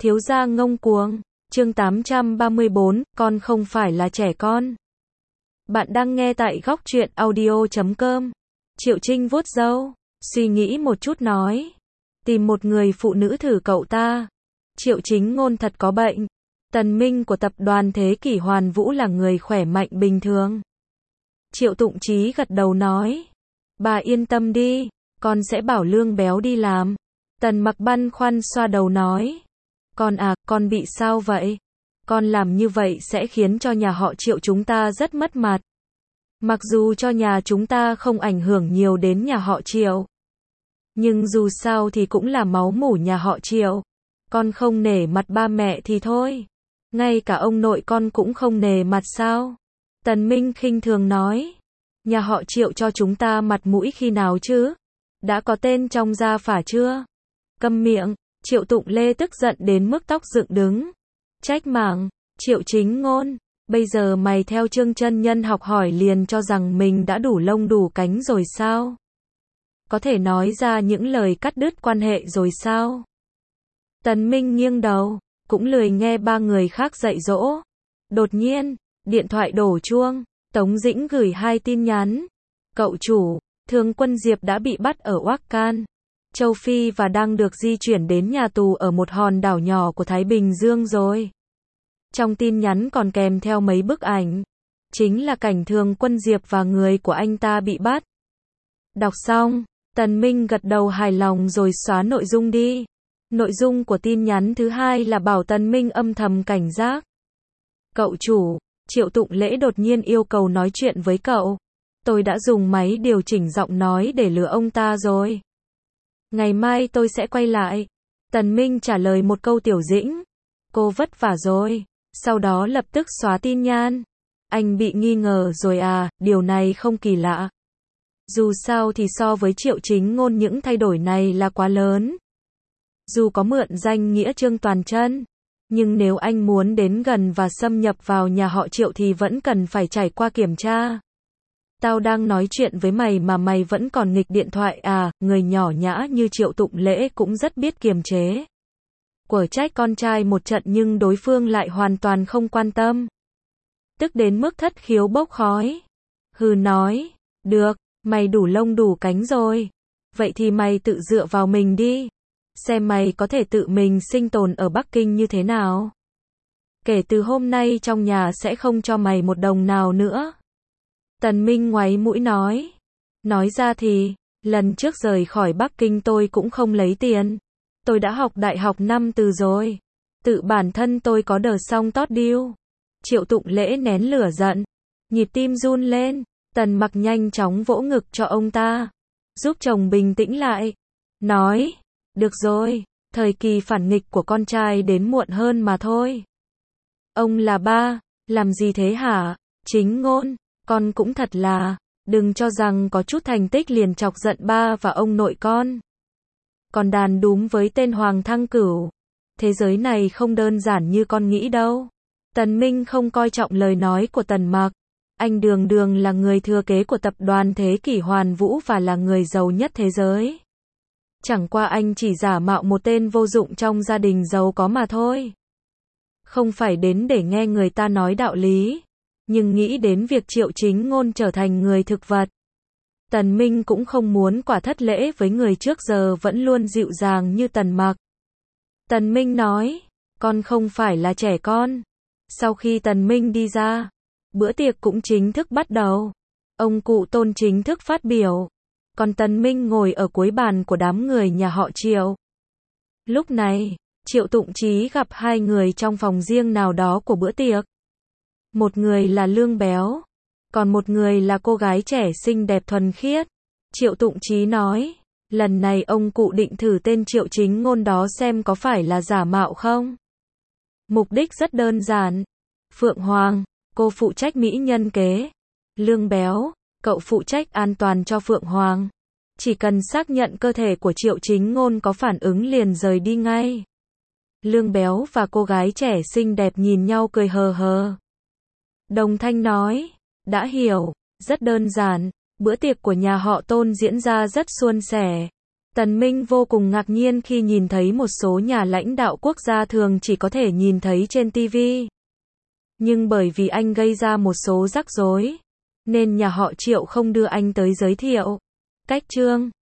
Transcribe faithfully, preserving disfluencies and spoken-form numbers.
Thiếu gia ngông cuồng. Chương tám trăm ba mươi bốn, con không phải là trẻ con. Bạn đang nghe tại góc truyện audio chấm com. Triệu Trinh vuốt râu, suy nghĩ một chút nói. Tìm một người phụ nữ thử cậu ta. Triệu Chính Ngôn thật có bệnh. Tần Minh của tập đoàn Thế Kỷ Hoàn Vũ là người khỏe mạnh bình thường. Triệu Tụng Chí gật đầu nói. Bà yên tâm đi, con sẽ bảo Lương Béo đi làm. Tần Mặc băn khoăn xoa đầu nói. Con à, con bị sao vậy? Con làm như vậy sẽ khiến cho nhà họ Triệu chúng ta rất mất mặt. Mặc dù cho nhà chúng ta không ảnh hưởng nhiều đến nhà họ Triệu. Nhưng dù sao thì cũng là máu mủ nhà họ Triệu. Con không nể mặt ba mẹ thì thôi. Ngay cả ông nội con cũng không nể mặt sao? Tần Minh khinh thường nói. Nhà họ Triệu cho chúng ta mặt mũi khi nào chứ? Đã có tên trong gia phả chưa? Câm miệng. Triệu Tụng Lê tức giận đến mức tóc dựng đứng. Trách mắng. Triệu Chính Ngôn, bây giờ mày theo Trương chân nhân học hỏi liền cho rằng mình đã đủ lông đủ cánh rồi sao? Có thể nói ra những lời cắt đứt quan hệ rồi sao? Tần Minh nghiêng đầu, cũng lười nghe ba người khác dạy dỗ. Đột nhiên, điện thoại đổ chuông, Tống Dĩnh gửi hai tin nhắn. Cậu chủ, Thương Quân Diệp đã bị bắt ở Oác Can, Châu Phi và đang được di chuyển đến nhà tù ở một hòn đảo nhỏ của Thái Bình Dương rồi. Trong tin nhắn còn kèm theo mấy bức ảnh. Chính là cảnh Thương Quân Diệp và người của anh ta bị bắt. Đọc xong, Tần Minh gật đầu hài lòng rồi xóa nội dung đi. Nội dung của tin nhắn thứ hai là bảo Tần Minh âm thầm cảnh giác. Cậu chủ, Triệu Tụng Lễ đột nhiên yêu cầu nói chuyện với cậu. Tôi đã dùng máy điều chỉnh giọng nói để lừa ông ta rồi. Ngày mai tôi sẽ quay lại. Tần Minh trả lời một câu tiểu dĩnh. Cô vất vả rồi. Sau đó lập tức xóa tin nhắn. Anh bị nghi ngờ rồi à, điều này không kỳ lạ. Dù sao thì so với Triệu Chính Ngôn những thay đổi này là quá lớn. Dù có mượn danh nghĩa Trương toàn chân, nhưng nếu anh muốn đến gần và xâm nhập vào nhà họ Triệu thì vẫn cần phải trải qua kiểm tra. Tao đang nói chuyện với mày mà mày vẫn còn nghịch điện thoại à, người nhỏ nhã như Triệu Tụng Lễ cũng rất biết kiềm chế. Quở trách con trai một trận nhưng đối phương lại hoàn toàn không quan tâm. Tức đến mức thất khiếu bốc khói. Hừ nói, được, mày đủ lông đủ cánh rồi. Vậy thì mày tự dựa vào mình đi. Xem mày có thể tự mình sinh tồn ở Bắc Kinh như thế nào. Kể từ hôm nay trong nhà sẽ không cho mày một đồng nào nữa. Tần Minh ngoáy mũi nói. Nói ra thì, lần trước rời khỏi Bắc Kinh tôi cũng không lấy tiền. Tôi đã học đại học năm từ rồi. Tự bản thân tôi có đờ song tót điêu. Triệu Tụng Lễ nén lửa giận. Nhịp tim run lên. Tần Mặc nhanh chóng vỗ ngực cho ông ta. Giúp chồng bình tĩnh lại. Nói. Được rồi. Thời kỳ phản nghịch của con trai đến muộn hơn mà thôi. Ông là ba. Làm gì thế hả? Chính Ngôn. Con cũng thật là. Đừng cho rằng có chút thành tích liền chọc giận ba và ông nội con. Còn đàn đúm với tên Hoàng Thăng Cửu. Thế giới này không đơn giản như con nghĩ đâu. Tần Minh không coi trọng lời nói của Tần Mặc. Anh đường đường là người thừa kế của tập đoàn Thế Kỷ Hoàn Vũ và là người giàu nhất thế giới. Chẳng qua anh chỉ giả mạo một tên vô dụng trong gia đình giàu có mà thôi. Không phải đến để nghe người ta nói đạo lý, nhưng nghĩ đến việc Triệu Chính Ngôn trở thành người thực vật. Tần Minh cũng không muốn quả thất lễ với người trước giờ vẫn luôn dịu dàng như Tần Mặc. Tần Minh nói, con không phải là trẻ con. Sau khi Tần Minh đi ra, bữa tiệc cũng chính thức bắt đầu. Ông cụ Tôn chính thức phát biểu. Còn Tần Minh ngồi ở cuối bàn của đám người nhà họ Triệu. Lúc này, Triệu Tụng Chí gặp hai người trong phòng riêng nào đó của bữa tiệc. Một người là Lương Béo, còn một người là cô gái trẻ xinh đẹp thuần khiết. Triệu Tụng Chí nói, lần này ông cụ định thử tên Triệu Chính Ngôn đó xem có phải là giả mạo không. Mục đích rất đơn giản. Phượng Hoàng, cô phụ trách mỹ nhân kế. Lương Béo, cậu phụ trách an toàn cho Phượng Hoàng. Chỉ cần xác nhận cơ thể của Triệu Chính Ngôn có phản ứng liền rời đi ngay. Lương Béo và cô gái trẻ xinh đẹp nhìn nhau cười hờ hờ. Đồng thanh nói, đã hiểu, rất đơn giản, bữa tiệc của nhà họ Tôn diễn ra rất suôn sẻ. Tần Minh vô cùng ngạc nhiên khi nhìn thấy một số nhà lãnh đạo quốc gia thường chỉ có thể nhìn thấy trên ti vi. Nhưng bởi vì anh gây ra một số rắc rối, nên nhà họ Triệu không đưa anh tới giới thiệu. Cách chương